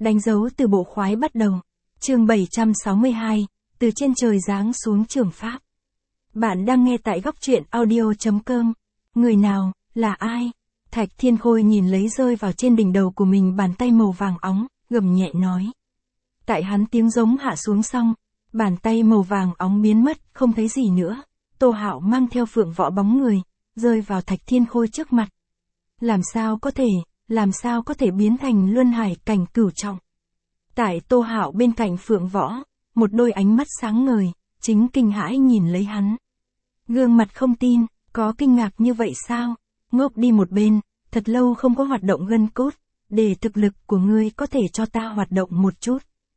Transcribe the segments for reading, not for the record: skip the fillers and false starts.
Đánh dấu từ bộ khoái bắt đầu. Chương 762, từ trên trời giáng xuống trường pháp. Bạn đang nghe tại góc truyện audio.com. Người nào, là ai? Thạch Thiên Khôi nhìn lấy rơi vào trên đỉnh đầu của mình bàn tay màu vàng óng, gầm nhẹ nói. Tại hắn tiếng giống hạ xuống xong, bàn tay màu vàng óng biến mất, không thấy gì nữa. Tô Hạo mang theo Phượng Võ bóng người, rơi vào Thạch Thiên Khôi trước mặt. Làm sao có thể biến thành luân hải cảnh cửu trọng. Tại Tô Hạo bên cạnh Phượng Võ, một đôi ánh mắt sáng ngời, chính kinh hãi nhìn lấy hắn. Gương mặt không tin, có kinh ngạc như vậy sao? Ngốc đi một bên, thật lâu không có hoạt động gân cốt, để thực lực của ngươi có thể cho ta hoạt động một chút.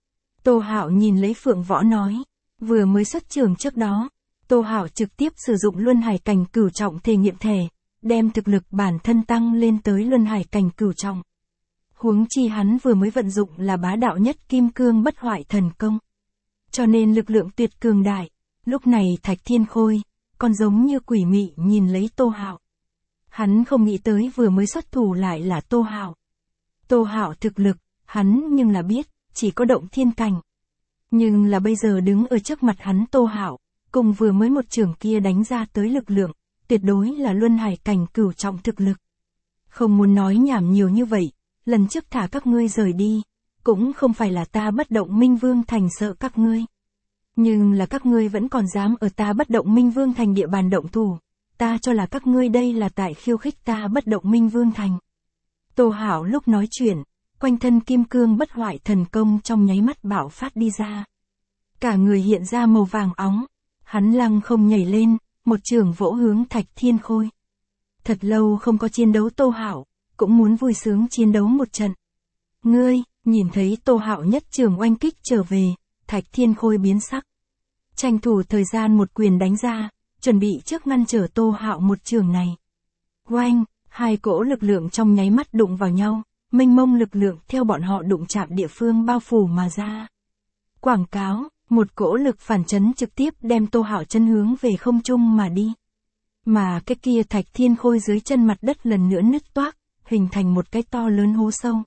Tô Hạo nhìn lấy Phượng Võ nói, vừa mới xuất trường trước đó, Tô Hạo trực tiếp sử dụng luân hải cảnh cửu trọng thể nghiệm thể, đem thực lực bản thân tăng lên tới luân hải cảnh cửu trọng. Huống chi hắn vừa mới vận dụng là bá đạo nhất kim cương bất hoại thần công. Cho nên lực lượng tuyệt cường đại. Lúc này Thạch Thiên Khôi, còn giống như quỷ mị nhìn lấy Tô Hạo. Hắn không nghĩ tới vừa mới xuất thủ lại là Tô Hạo. Tô Hạo thực lực, hắn nhưng là biết, chỉ có động thiên cảnh. Nhưng là bây giờ đứng ở trước mặt hắn Tô Hạo, cùng vừa mới một trường kia đánh ra tới lực lượng, tuyệt đối là luân hải cảnh cửu trọng thực lực. Không muốn nói nhảm nhiều như vậy, lần trước thả các ngươi rời đi, cũng không phải là ta Bất Động Minh Vương Thành sợ các ngươi. Nhưng là các ngươi vẫn còn dám ở ta Bất Động Minh Vương Thành địa bàn động thủ, ta cho là các ngươi đây là tại khiêu khích ta Bất Động Minh Vương Thành. Tô Hạo lúc nói chuyện, quanh thân kim cương bất hoại thần công trong nháy mắt bạo phát đi ra. Cả người hiện ra màu vàng óng, hắn lăng không nhảy lên, một trường vỗ hướng Thạch Thiên Khôi. Thật lâu không có chiến đấu Tô Hạo, cũng muốn vui sướng chiến đấu một trận. Ngươi, nhìn thấy Tô Hạo nhất trường oanh kích trở về, Thạch Thiên Khôi biến sắc. Tranh thủ thời gian một quyền đánh ra, chuẩn bị trước ngăn trở Tô Hạo một trường này. Oanh, hai cỗ lực lượng trong nháy mắt đụng vào nhau, mênh mông lực lượng theo bọn họ đụng chạm địa phương bao phủ mà ra. Quảng cáo, một cỗ lực phản chấn trực tiếp đem Tô Hạo chân hướng về không trung mà đi. Mà cái kia Thạch Thiên Khôi dưới chân mặt đất lần nữa nứt toác, hình thành một cái to lớn hố sâu.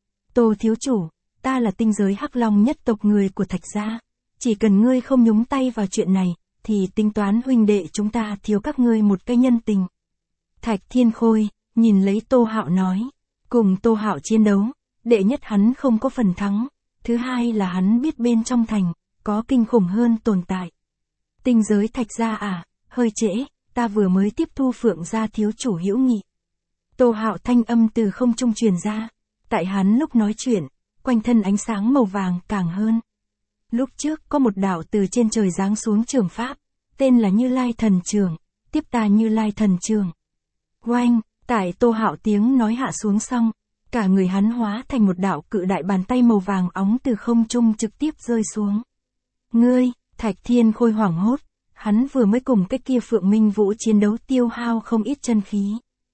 Tô thiếu chủ, ta là tinh giới Hắc Long nhất tộc người của Thạch gia. Chỉ cần ngươi không nhúng tay vào chuyện này, thì tính toán huynh đệ chúng ta thiếu các ngươi một cái nhân tình. Thạch Thiên Khôi, nhìn lấy Tô Hạo nói, cùng Tô Hạo chiến đấu, đệ nhất hắn không có phần thắng, thứ hai là hắn biết bên trong thành, có kinh khủng hơn tồn tại. Tinh giới Thạch gia à, hơi trễ, ta vừa mới tiếp thu Phượng gia thiếu chủ hữu nghị. Tô Hạo thanh âm từ không trung truyền ra, tại hắn lúc nói chuyện, quanh thân ánh sáng màu vàng càng hơn. Lúc trước có một đạo từ trên trời giáng xuống trường pháp, tên là Như Lai Thần Trường, tiếp ta Như Lai Thần Trường. Oanh, tại Tô Hạo tiếng nói hạ xuống xong, cả người hắn hóa thành một đạo cự đại bàn tay màu vàng óng từ không trung trực tiếp rơi xuống. Ngươi, Thạch Thiên Khôi hoảng hốt, hắn vừa mới cùng cái kia Phượng Minh Vũ chiến đấu tiêu hao không ít chân khí.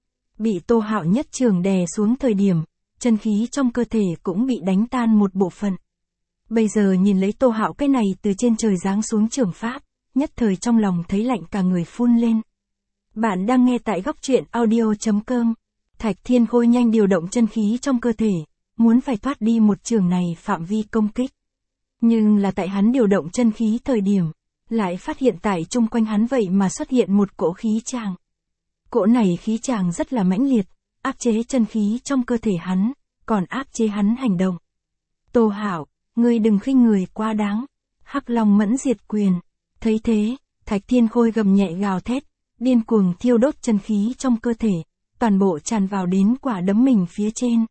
Bị Tô Hạo nhất trường đè xuống thời điểm, chân khí trong cơ thể cũng bị đánh tan một bộ phận. Bây giờ nhìn lấy Tô Hạo cái này từ trên trời giáng xuống trường pháp, nhất thời trong lòng thấy lạnh cả người phun lên. Bạn đang nghe tại góc truyện audio.com. Thạch Thiên Khôi nhanh điều động chân khí trong cơ thể, muốn phải thoát đi một trường này phạm vi công kích. Nhưng là tại hắn điều động chân khí thời điểm, lại phát hiện tại chung quanh hắn vậy mà xuất hiện một cỗ khí tràng. Cỗ này khí tràng rất là mãnh liệt, áp chế chân khí trong cơ thể hắn, còn áp chế hắn hành động. Tô Hạo, ngươi đừng khinh người quá đáng. Hắc Long Mẫn Diệt Quyền. Thấy thế, Thạch Thiên Khôi gầm nhẹ gào thét, điên cuồng thiêu đốt chân khí trong cơ thể, toàn bộ tràn vào đến quả đấm mình phía trên.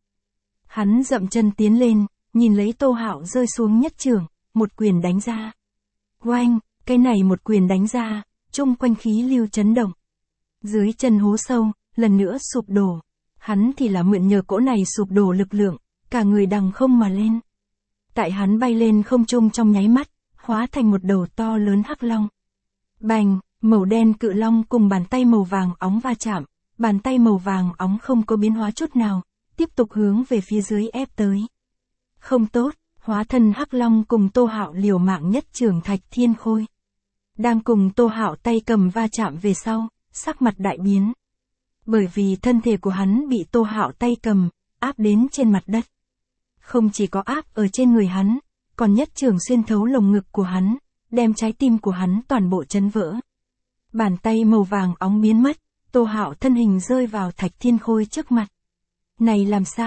Hắn dậm chân tiến lên, nhìn lấy Tô Hạo rơi xuống nhất trường, một quyền đánh ra. Oanh, cái này một quyền đánh ra, chung quanh khí lưu chấn động. Dưới chân hố sâu, lần nữa sụp đổ. Hắn thì là mượn nhờ cỗ này sụp đổ lực lượng, cả người đằng không mà lên. Tại hắn bay lên không trung trong nháy mắt, hóa thành một đầu to lớn hắc long. Bành, màu đen cự long cùng bàn tay màu vàng óng va chạm, bàn tay màu vàng óng không có biến hóa chút nào, tiếp tục hướng về phía dưới ép tới. Không tốt, hóa thân hắc long cùng Tô Hạo liều mạng nhất trường Thạch Thiên Khôi. Đang cùng Tô Hạo tay cầm va chạm về sau, sắc mặt đại biến. Bởi vì thân thể của hắn bị Tô Hạo tay cầm, áp đến trên mặt đất. không chỉ có áp ở trên người hắn, còn nhất trường xuyên thấu lồng ngực của hắn, đem trái tim của hắn toàn bộ chấn vỡ. Bàn tay màu vàng óng biến mất, Tô Hạo thân hình rơi vào Thạch Thiên Khôi trước mặt. Này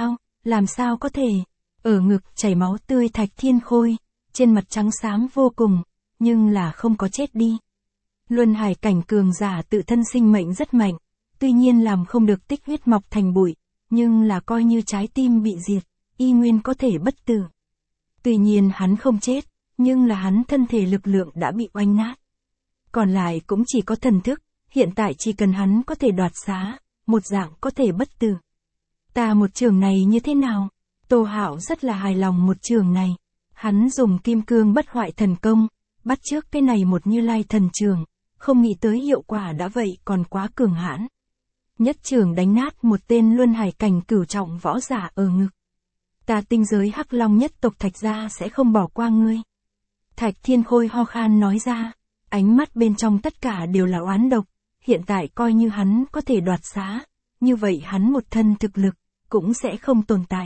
làm sao có thể? Ở ngực chảy máu tươi Thạch Thiên Khôi, trên mặt trắng xám vô cùng, nhưng là không có chết đi. Luân hải cảnh cường giả tự thân sinh mệnh rất mạnh, tuy nhiên làm không được tích huyết mọc thành bụi, nhưng là coi như trái tim bị diệt, y nguyên có thể bất tử. Tuy nhiên hắn không chết, nhưng là hắn thân thể lực lượng đã bị oanh nát. Còn lại cũng chỉ có thần thức, hiện tại chỉ cần hắn có thể đoạt xá, một dạng có thể bất tử. Ta một trường này như thế nào? Tô Hạo rất là hài lòng một trường này. Hắn dùng kim cương bất hoại thần công, bắt chước cái này một Như Lai thần trường, không nghĩ tới hiệu quả đã vậy còn quá cường hãn. Nhất trường đánh nát một tên luân hải cảnh cửu trọng võ giả ở ngực. Ta tinh giới Hắc Long nhất tộc Thạch gia sẽ không bỏ qua ngươi. Thạch Thiên Khôi ho khan nói ra, ánh mắt bên trong tất cả đều là oán độc, hiện tại coi như hắn có thể đoạt xá, như vậy hắn một thân thực lực, cũng sẽ không tồn tại.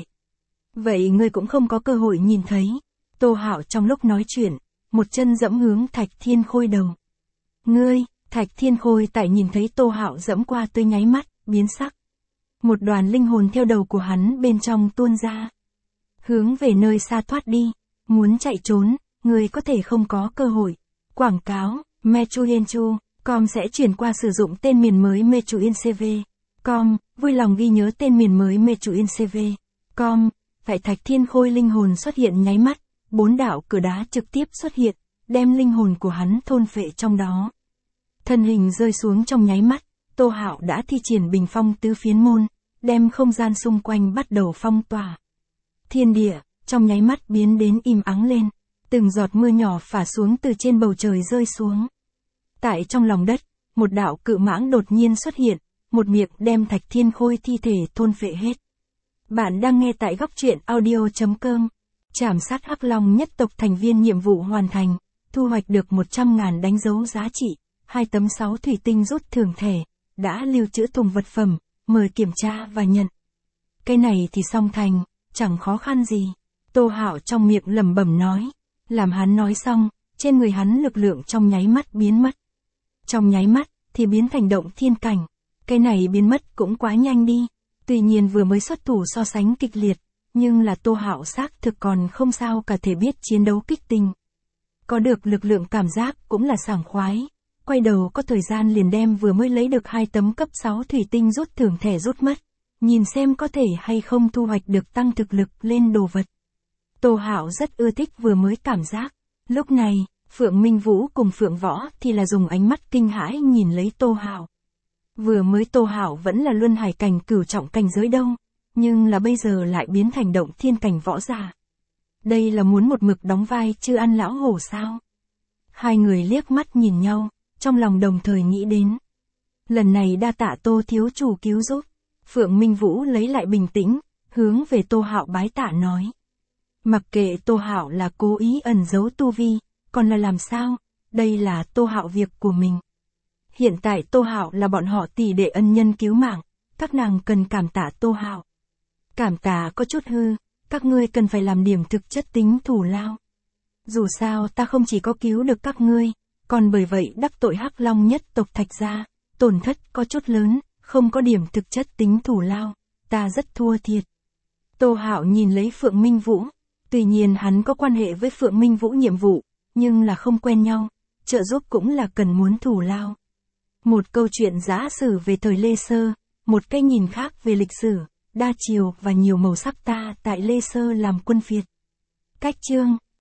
Vậy ngươi cũng không có cơ hội nhìn thấy. Tô Hạo trong lúc nói chuyện, một chân dẫm hướng Thạch Thiên Khôi đầu. Ngươi, Thạch Thiên Khôi tại nhìn thấy Tô Hạo dẫm qua tôi nháy mắt, biến sắc. Một đoàn linh hồn theo đầu của hắn bên trong tuôn ra. Hướng về nơi xa thoát đi, muốn chạy trốn, ngươi có thể không có cơ hội. Quảng cáo, Mechuyenchu.com sẽ chuyển qua sử dụng tên miền mới Mechuyencv.com, vui lòng ghi nhớ tên miền mới Mechuyencv.com. Tại Thạch Thiên Khôi linh hồn xuất hiện nháy mắt, 4 đạo cửa đá trực tiếp xuất hiện, đem linh hồn của hắn thôn phệ trong đó. Thân hình rơi xuống trong nháy mắt, Tô Hạo đã thi triển bình phong tứ phiến môn, đem không gian xung quanh bắt đầu phong tỏa. Thiên địa, trong nháy mắt biến đến im ắng lên, từng giọt mưa nhỏ phả xuống từ trên bầu trời rơi xuống. Tại trong lòng đất, một đạo cự mãng đột nhiên xuất hiện, một miệng đem Thạch Thiên Khôi thi thể thôn phệ hết. Bạn đang nghe tại góc truyện audio.com. Trảm sát Hắc Long nhất tộc thành viên nhiệm vụ hoàn thành, thu hoạch được 100.000 đánh dấu giá trị, 2 tấm 6 thủy tinh rút thưởng thẻ, đã lưu trữ thùng vật phẩm, mời kiểm tra và nhận. Cái này thì xong thành, chẳng khó khăn gì. Tô Hạo trong miệng lẩm bẩm nói, làm hắn nói xong, trên người hắn lực lượng trong nháy mắt biến mất. Trong nháy mắt, thì biến thành động thiên cảnh. Cái này biến mất cũng quá nhanh đi. Tuy nhiên vừa mới xuất thủ so sánh kịch liệt, nhưng là Tô Hạo xác thực còn không sao cả thể biết chiến đấu kích tình. Có được lực lượng cảm giác cũng là sảng khoái. Quay đầu có thời gian liền đem vừa mới lấy được 2 tấm cấp 6 thủy tinh rút thưởng thẻ rút mất. Nhìn xem có thể hay không thu hoạch được tăng thực lực lên đồ vật. Tô Hạo rất ưa thích vừa mới cảm giác. Lúc này, Phượng Minh Vũ cùng Phượng Võ thì là dùng ánh mắt kinh hãi nhìn lấy Tô Hạo. Vừa mới Tô Hạo vẫn là luân hải cảnh cửu trọng cảnh giới đâu, nhưng là bây giờ lại biến thành động thiên cảnh võ giả. Đây là muốn một mực đóng vai chưa ăn lão hổ sao? Hai người liếc mắt nhìn nhau, trong lòng đồng thời nghĩ đến. Lần này đa tạ Tô thiếu chủ cứu giúp. Phượng Minh Vũ lấy lại bình tĩnh, hướng về Tô Hạo bái tạ nói. Mặc kệ Tô Hạo là cố ý ẩn giấu tu vi, còn là làm sao, đây là Tô Hạo việc của mình. Hiện tại Tô Hạo là bọn họ tỷ đệ ân nhân cứu mạng, các nàng cần cảm tạ Tô Hạo. Cảm tạ có chút hư, các ngươi cần phải làm điểm thực chất tính thù lao. Dù sao ta không chỉ có cứu được các ngươi, còn bởi vậy đắc tội Hắc Long nhất tộc Thạch gia, tổn thất có chút lớn, không có điểm thực chất tính thù lao, ta rất thua thiệt. Tô Hạo nhìn lấy Phượng Minh Vũ, tuy nhiên hắn có quan hệ với Phượng Minh Vũ nhiệm vụ, nhưng là không quen nhau, trợ giúp cũng là cần muốn thù lao. Một câu chuyện giả sử về thời Lê Sơ, một cái nhìn khác về lịch sử, đa chiều và nhiều màu sắc ta tại Lê Sơ làm quân phiệt. Cách chương